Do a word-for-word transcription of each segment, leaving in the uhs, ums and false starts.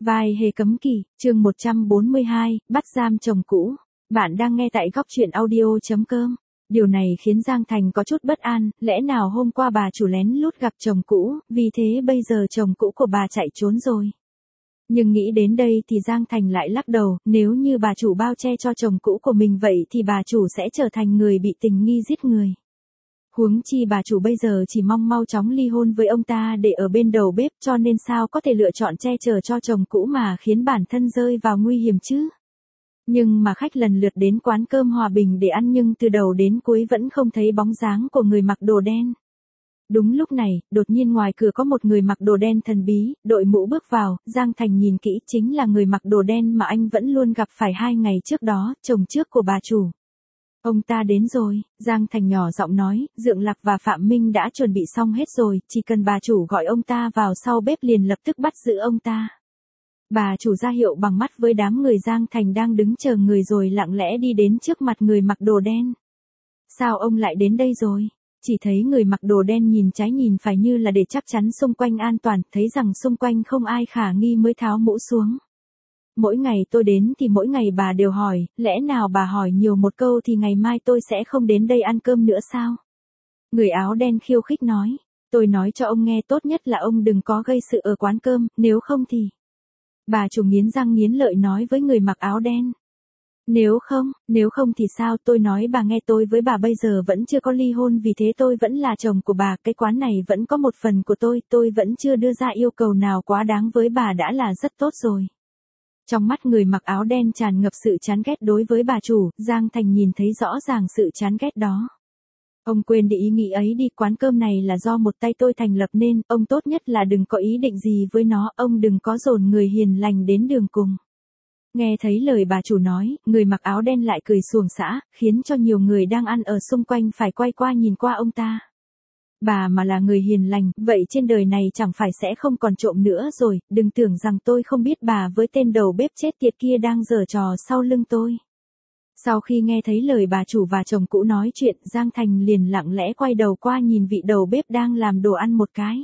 Vai hề cấm kỵ, chương một trăm bốn mươi hai, bắt giam chồng cũ. Bạn đang nghe tại góc truyện audio chấm com. Điều này khiến Giang Thành có chút bất an, lẽ nào hôm qua bà chủ lén lút gặp chồng cũ, vì thế bây giờ chồng cũ của bà chạy trốn rồi. Nhưng nghĩ đến đây thì Giang Thành lại lắc đầu, nếu như bà chủ bao che cho chồng cũ của mình vậy thì bà chủ sẽ trở thành người bị tình nghi giết người. Huống chi bà chủ bây giờ chỉ mong mau chóng ly hôn với ông ta để ở bên đầu bếp, cho nên sao có thể lựa chọn che chở cho chồng cũ mà khiến bản thân rơi vào nguy hiểm chứ. Nhưng mà khách lần lượt đến quán cơm Hòa Bình để ăn nhưng từ đầu đến cuối vẫn không thấy bóng dáng của người mặc đồ đen. Đúng lúc này, đột nhiên ngoài cửa có một người mặc đồ đen thần bí, đội mũ bước vào, Giang Thành nhìn kỹ chính là người mặc đồ đen mà anh vẫn luôn gặp phải hai ngày trước đó, chồng trước của bà chủ. Ông ta đến rồi, Giang Thành nhỏ giọng nói, Dượng Lạc và Phạm Minh đã chuẩn bị xong hết rồi, chỉ cần bà chủ gọi ông ta vào sau bếp liền lập tức bắt giữ ông ta. Bà chủ ra hiệu bằng mắt với đám người Giang Thành đang đứng chờ người rồi lặng lẽ đi đến trước mặt người mặc đồ đen. Sao ông lại đến đây rồi? Chỉ thấy người mặc đồ đen nhìn trái nhìn phải như là để chắc chắn xung quanh an toàn, thấy rằng xung quanh không ai khả nghi mới tháo mũ xuống. Mỗi ngày tôi đến thì mỗi ngày bà đều hỏi, lẽ nào bà hỏi nhiều một câu thì ngày mai tôi sẽ không đến đây ăn cơm nữa sao? Người áo đen khiêu khích nói, tôi nói cho ông nghe tốt nhất là ông đừng có gây sự ở quán cơm, nếu không thì... Bà chủ nghiến răng nghiến lợi nói với người mặc áo đen. Nếu không, nếu không thì sao, tôi nói bà nghe, tôi với bà bây giờ vẫn chưa có ly hôn, vì thế tôi vẫn là chồng của bà, cái quán này vẫn có một phần của tôi, tôi vẫn chưa đưa ra yêu cầu nào quá đáng với bà đã là rất tốt rồi. Trong mắt người mặc áo đen tràn ngập sự chán ghét đối với bà chủ, Giang Thành nhìn thấy rõ ràng sự chán ghét đó. Ông quên đi ý nghĩ ấy đi, quán cơm này là do một tay tôi thành lập nên, ông tốt nhất là đừng có ý định gì với nó, ông đừng có dồn người hiền lành đến đường cùng. Nghe thấy lời bà chủ nói, người mặc áo đen lại cười xuồng xã, khiến cho nhiều người đang ăn ở xung quanh phải quay qua nhìn qua ông ta. Bà mà là người hiền lành, vậy trên đời này chẳng phải sẽ không còn trộm nữa rồi, đừng tưởng rằng tôi không biết bà với tên đầu bếp chết tiệt kia đang giở trò sau lưng tôi. Sau khi nghe thấy lời bà chủ và chồng cũ nói chuyện, Giang Thành liền lặng lẽ quay đầu qua nhìn vị đầu bếp đang làm đồ ăn một cái.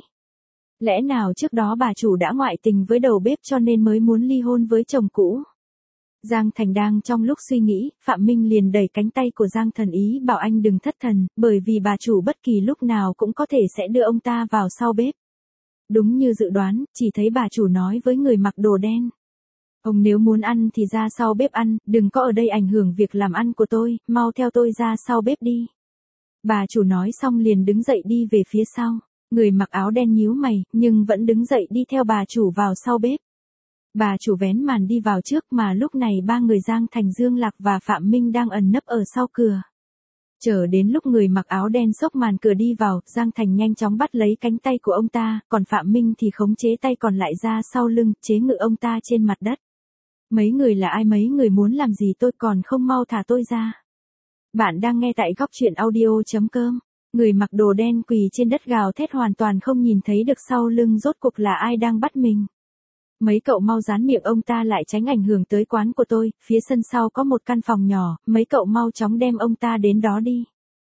Lẽ nào trước đó bà chủ đã ngoại tình với đầu bếp cho nên mới muốn ly hôn với chồng cũ? Giang Thành đang trong lúc suy nghĩ, Phạm Minh liền đẩy cánh tay của Giang Thần ý bảo anh đừng thất thần, bởi vì bà chủ bất kỳ lúc nào cũng có thể sẽ đưa ông ta vào sau bếp. Đúng như dự đoán, chỉ thấy bà chủ nói với người mặc đồ đen. Ông nếu muốn ăn thì ra sau bếp ăn, đừng có ở đây ảnh hưởng việc làm ăn của tôi, mau theo tôi ra sau bếp đi. Bà chủ nói xong liền đứng dậy đi về phía sau, người mặc áo đen nhíu mày, nhưng vẫn đứng dậy đi theo bà chủ vào sau bếp. Bà chủ vén màn đi vào trước mà lúc này ba người Giang Thành, Dương Lạc và Phạm Minh đang ẩn nấp ở sau cửa. Chờ đến lúc người mặc áo đen xốc màn cửa đi vào, Giang Thành nhanh chóng bắt lấy cánh tay của ông ta, còn Phạm Minh thì khống chế tay còn lại ra sau lưng, chế ngự ông ta trên mặt đất. Mấy người là ai, mấy người muốn làm gì tôi, còn không mau thả tôi ra. Bạn đang nghe tại góc truyện audio chấm com. Người mặc đồ đen quỳ trên đất gào thét hoàn toàn không nhìn thấy được sau lưng rốt cuộc là ai đang bắt mình. Mấy cậu mau dán miệng ông ta lại tránh ảnh hưởng tới quán của tôi, phía sân sau có một căn phòng nhỏ, mấy cậu mau chóng đem ông ta đến đó đi.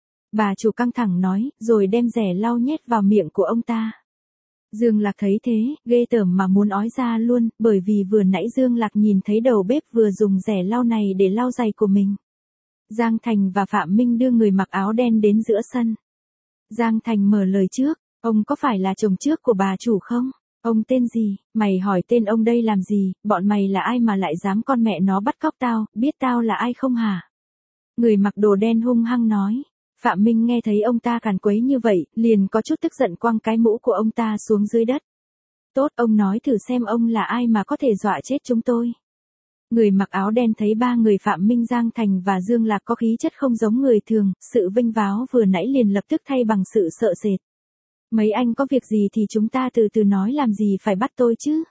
Bà chủ căng thẳng nói, rồi đem rẻ lau nhét vào miệng của ông ta. Dương Lạc thấy thế, ghê tởm mà muốn ói ra luôn, bởi vì vừa nãy Dương Lạc nhìn thấy đầu bếp vừa dùng rẻ lau này để lau giày của mình. Giang Thành và Phạm Minh đưa người mặc áo đen đến giữa sân. Giang Thành mở lời trước, ông có phải là chồng trước của bà chủ không? Ông tên gì? Mày hỏi tên ông đây làm gì? Bọn mày là ai mà lại dám con mẹ nó bắt cóc tao, biết tao là ai không hả? Người mặc đồ đen hung hăng nói. Phạm Minh nghe thấy ông ta càn quấy như vậy, liền có chút tức giận quăng cái mũ của ông ta xuống dưới đất. Tốt, ông nói thử xem ông là ai mà có thể dọa chết chúng tôi. Người mặc áo đen thấy ba người Phạm Minh, Giang Thành và Dương Lạc có khí chất không giống người thường, sự vinh váo vừa nãy liền lập tức thay bằng sự sợ sệt. Mấy anh có việc gì thì chúng ta từ từ nói, làm gì phải bắt tôi chứ?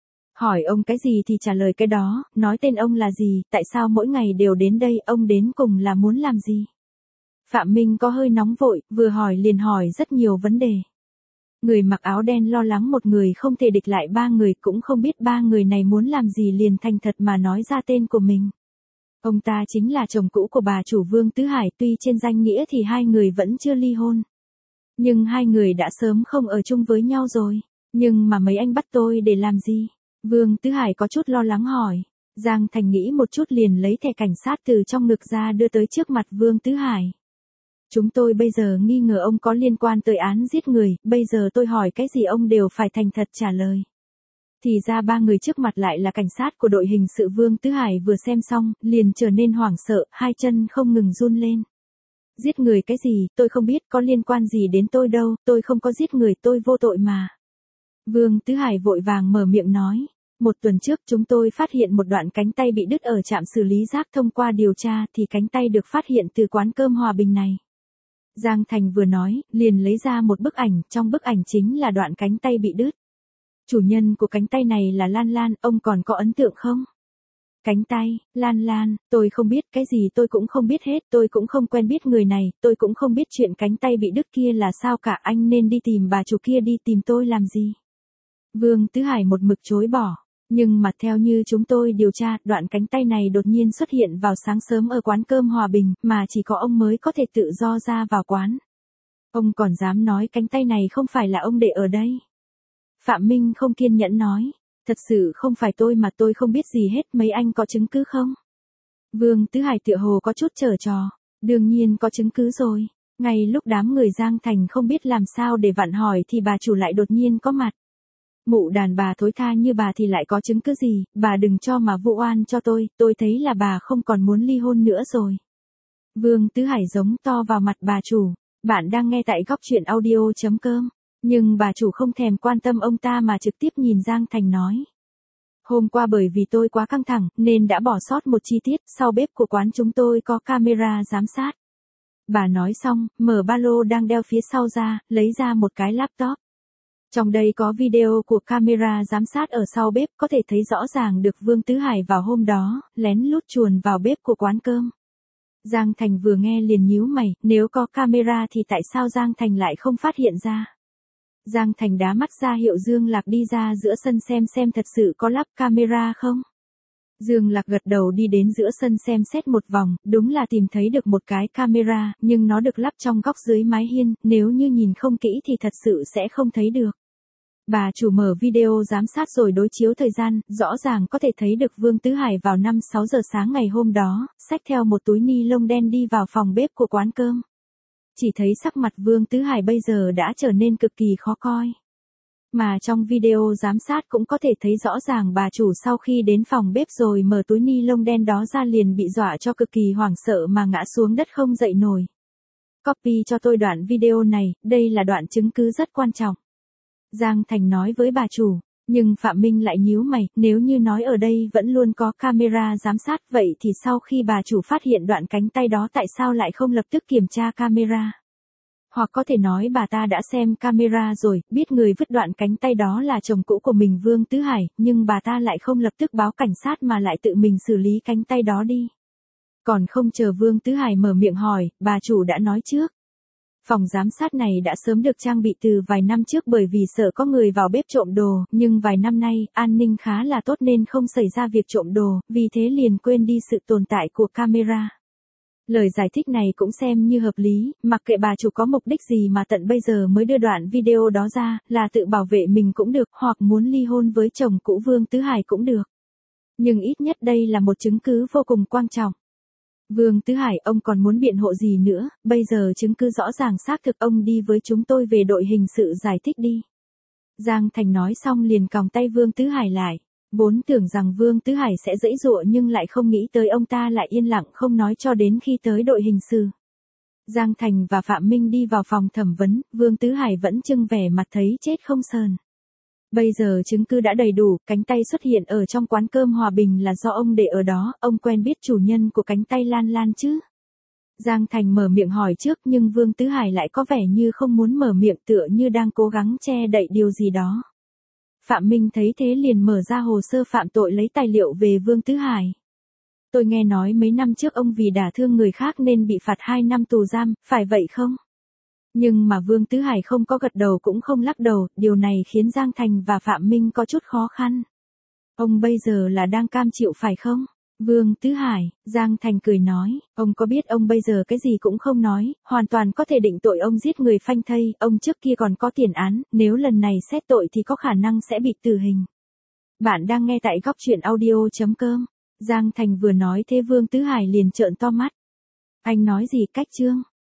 Hỏi ông cái gì thì trả lời cái đó, nói tên ông là gì, tại sao mỗi ngày đều đến đây, ông đến cùng là muốn làm gì? Phạm Minh có hơi nóng vội, vừa hỏi liền hỏi rất nhiều vấn đề. Người mặc áo đen lo lắng một người không thể địch lại ba người, cũng không biết ba người này muốn làm gì liền thành thật mà nói ra tên của mình. Ông ta chính là chồng cũ của bà chủ Vương Tứ Hải, tuy trên danh nghĩa thì hai người vẫn chưa ly hôn. Nhưng hai người đã sớm không ở chung với nhau rồi. Nhưng mà mấy anh bắt tôi để làm gì? Vương Tứ Hải có chút lo lắng hỏi. Giang Thành nghĩ một chút liền lấy thẻ cảnh sát từ trong ngực ra đưa tới trước mặt Vương Tứ Hải. Chúng tôi bây giờ nghi ngờ ông có liên quan tới án giết người, bây giờ tôi hỏi cái gì ông đều phải thành thật trả lời. Thì ra ba người trước mặt lại là cảnh sát của đội hình sự. Vương Tứ Hải vừa xem xong, liền trở nên hoảng sợ, hai chân không ngừng run lên. Giết người cái gì, tôi không biết, có liên quan gì đến tôi đâu, tôi không có giết người, tôi vô tội mà. Vương Tứ Hải vội vàng mở miệng nói. Một tuần trước chúng tôi phát hiện một đoạn cánh tay bị đứt ở trạm xử lý rác, thông qua điều tra thì cánh tay được phát hiện từ quán cơm Hòa Bình này. Giang Thành vừa nói, liền lấy ra một bức ảnh, trong bức ảnh chính là đoạn cánh tay bị đứt. Chủ nhân của cánh tay này là Lan Lan, ông còn có ấn tượng không? Cánh tay, Lan Lan, tôi không biết, cái gì tôi cũng không biết hết, tôi cũng không quen biết người này, tôi cũng không biết chuyện cánh tay bị đứt kia là sao cả, anh nên đi tìm bà chủ kia đi, tìm tôi làm gì? Vương Tứ Hải một mực chối bỏ. Nhưng mà theo như chúng tôi điều tra, đoạn cánh tay này đột nhiên xuất hiện vào sáng sớm ở quán cơm Hòa Bình, mà chỉ có ông mới có thể tự do ra vào quán. Ông còn dám nói cánh tay này không phải là ông để ở đây. Phạm Minh không kiên nhẫn nói, thật sự không phải tôi mà, tôi không biết gì hết, mấy anh có chứng cứ không? Vương Tứ Hải tựa hồ có chút trở trò, đương nhiên có chứng cứ rồi. Ngay lúc đám người Giang Thành không biết làm sao để vặn hỏi thì bà chủ lại đột nhiên có mặt. Mụ đàn bà thối tha như bà thì lại có chứng cứ gì, bà đừng cho mà vụ oan cho tôi, tôi thấy là bà không còn muốn ly hôn nữa rồi. Vương Tứ Hải giống to vào mặt bà chủ, bạn đang nghe tại góc truyện audio.com, nhưng bà chủ không thèm quan tâm ông ta mà trực tiếp nhìn Giang Thành nói. Hôm qua bởi vì tôi quá căng thẳng, nên đã bỏ sót một chi tiết, sau bếp của quán chúng tôi có camera giám sát. Bà nói xong, mở ba lô đang đeo phía sau ra, lấy ra một cái laptop. Trong đây có video của camera giám sát ở sau bếp, có thể thấy rõ ràng được Vương Tứ Hải vào hôm đó, lén lút chuồn vào bếp của quán cơm. Giang Thành vừa nghe liền nhíu mày, nếu có camera thì tại sao Giang Thành lại không phát hiện ra? Giang Thành đá mắt ra hiệu Dương Lạc đi ra giữa sân xem xem thật sự có lắp camera không? Dương Lạc gật đầu đi đến giữa sân xem xét một vòng, đúng là tìm thấy được một cái camera, nhưng nó được lắp trong góc dưới mái hiên, nếu như nhìn không kỹ thì thật sự sẽ không thấy được. Bà chủ mở video giám sát rồi đối chiếu thời gian, rõ ràng có thể thấy được Vương Tứ Hải vào năm sáu giờ sáng ngày hôm đó, xách theo một túi ni lông đen đi vào phòng bếp của quán cơm. Chỉ thấy sắc mặt Vương Tứ Hải bây giờ đã trở nên cực kỳ khó coi. Mà trong video giám sát cũng có thể thấy rõ ràng bà chủ sau khi đến phòng bếp rồi mở túi ni lông đen đó ra liền bị dọa cho cực kỳ hoảng sợ mà ngã xuống đất không dậy nổi. Copy cho tôi đoạn video này, đây là đoạn chứng cứ rất quan trọng. Giang Thành nói với bà chủ, nhưng Phạm Minh lại nhíu mày, nếu như nói ở đây vẫn luôn có camera giám sát vậy thì sau khi bà chủ phát hiện đoạn cánh tay đó tại sao lại không lập tức kiểm tra camera? Hoặc có thể nói bà ta đã xem camera rồi, biết người vứt đoạn cánh tay đó là chồng cũ của mình Vương Tứ Hải, nhưng bà ta lại không lập tức báo cảnh sát mà lại tự mình xử lý cánh tay đó đi. Còn không chờ Vương Tứ Hải mở miệng hỏi, bà chủ đã nói trước. Phòng giám sát này đã sớm được trang bị từ vài năm trước bởi vì sợ có người vào bếp trộm đồ, nhưng vài năm nay, an ninh khá là tốt nên không xảy ra việc trộm đồ, vì thế liền quên đi sự tồn tại của camera. Lời giải thích này cũng xem như hợp lý, mặc kệ bà chủ có mục đích gì mà tận bây giờ mới đưa đoạn video đó ra, là tự bảo vệ mình cũng được, hoặc muốn ly hôn với chồng cũ Vương Tứ Hải cũng được. Nhưng ít nhất đây là một chứng cứ vô cùng quan trọng. Vương Tứ Hải, ông còn muốn biện hộ gì nữa, bây giờ chứng cứ rõ ràng xác thực, ông đi với chúng tôi về đội hình sự giải thích đi. Giang Thành nói xong liền còng tay Vương Tứ Hải lại. Vốn tưởng rằng Vương Tứ Hải sẽ giãy giụa nhưng lại không nghĩ tới ông ta lại yên lặng không nói cho đến khi tới đội hình sự. Giang Thành và Phạm Minh đi vào phòng thẩm vấn, Vương Tứ Hải vẫn trưng vẻ mặt thấy chết không sờn. Bây giờ chứng cứ đã đầy đủ, cánh tay xuất hiện ở trong quán cơm Hòa Bình là do ông để ở đó, ông quen biết chủ nhân của cánh tay Lan Lan chứ? Giang Thành mở miệng hỏi trước nhưng Vương Tứ Hải lại có vẻ như không muốn mở miệng, tựa như đang cố gắng che đậy điều gì đó. Phạm Minh thấy thế liền mở ra hồ sơ phạm tội lấy tài liệu về Vương Tứ Hải. Tôi nghe nói mấy năm trước ông vì đả thương người khác nên bị phạt hai năm tù giam, phải vậy không? Nhưng mà Vương Tứ Hải không có gật đầu cũng không lắc đầu, điều này khiến Giang Thành và Phạm Minh có chút khó khăn. Ông bây giờ là đang cam chịu phải không? Vương Tứ Hải, Giang Thành cười nói, ông có biết ông bây giờ cái gì cũng không nói, hoàn toàn có thể định tội ông giết người phanh thây, ông trước kia còn có tiền án, nếu lần này xét tội thì có khả năng sẽ bị tử hình. Bạn đang nghe tại góc chuyện audio chấm com. Giang Thành vừa nói thế Vương Tứ Hải liền trợn to mắt. Anh nói gì cách Trương?